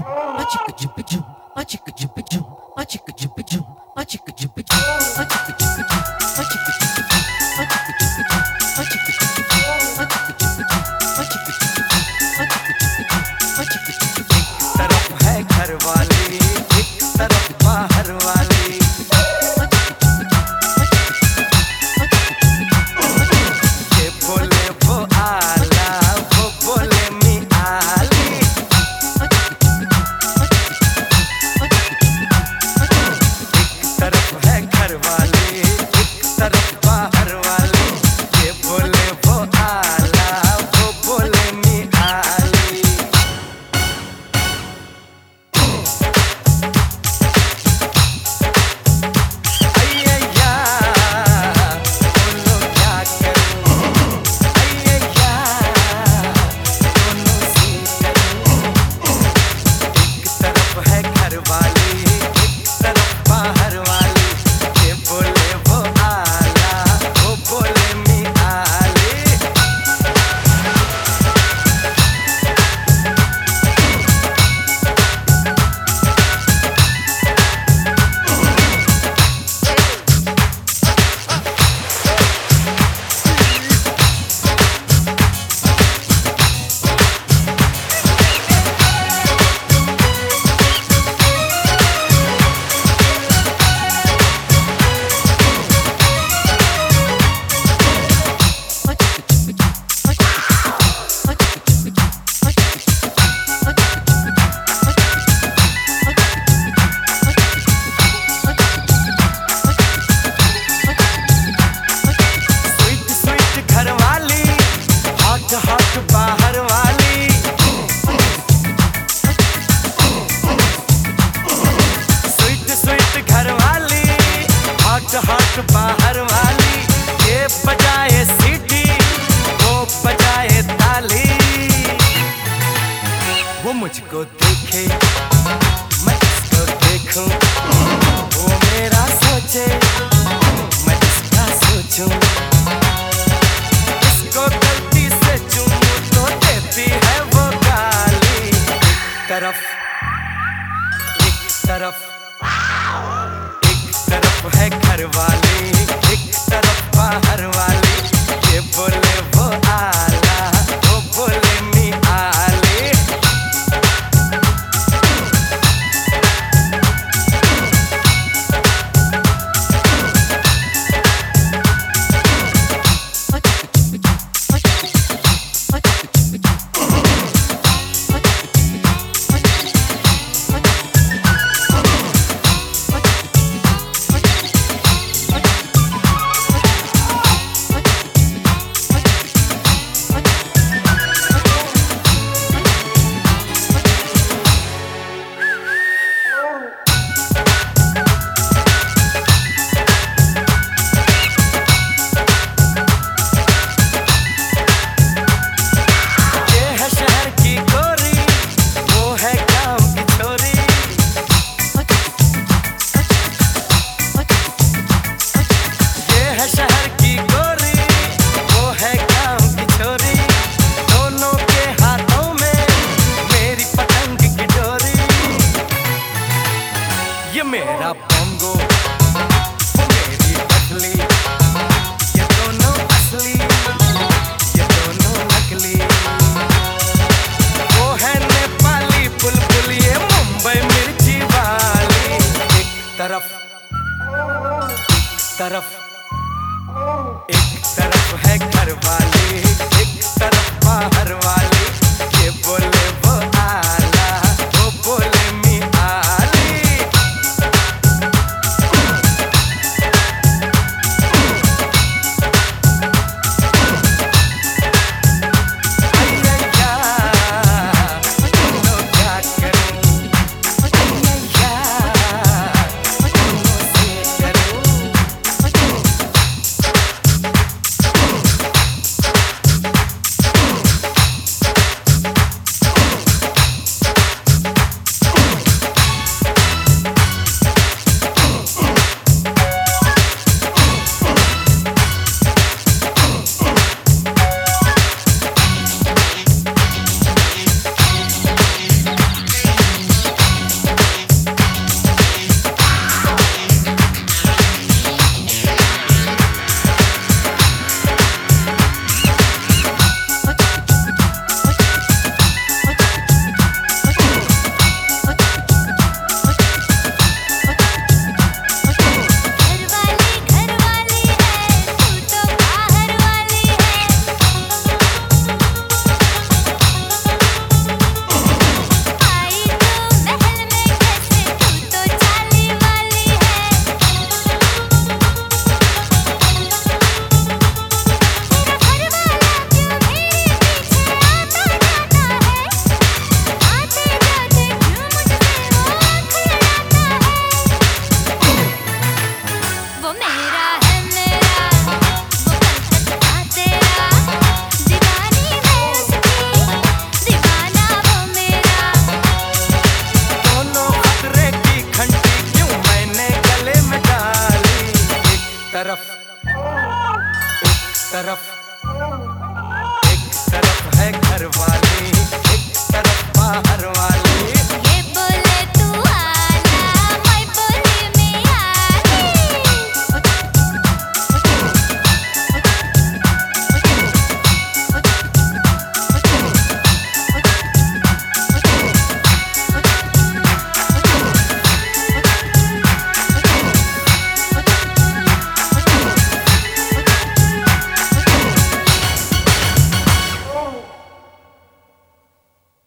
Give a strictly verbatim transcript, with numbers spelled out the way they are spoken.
तरफ है घर वाली, एक तरफ बाहर वाली। ये बोले वो आला, वो बोले मी आली। एक तरफ है घर वाली, एक तरफ बाहर वाली। ये बोले वो आला, वो बोले मी आली। बाहर वाली, स्वीट स्वीट घर वाली, हॉट हॉट बाहर वाली। ये बजाए सीटी, वो बजाए ताली। वो मुझको देखे, मैं इसको देखूं। वो मेरा सोचे, मैं इसका सोचूं। इसको गलती से चूमूं तो देती है वो गाली। एक तरफ, एक तरफ, एक तरफ है घर वाली, एक तरफ बाहर वाली। ये बोले वो आला, वो बोले मी आली। शहर की गोरी, वो है गांव की छोरी। दोनों के हाथों में मेरी पतंग की डोरी। ये मेरा बोंगो, वो मेरी पतली। ये दोनों असली, ये दोनों नकली। वो है नेपाली बुलबुल, ये मुंबई मिर्ची वाली। एक तरफ, एक तरफ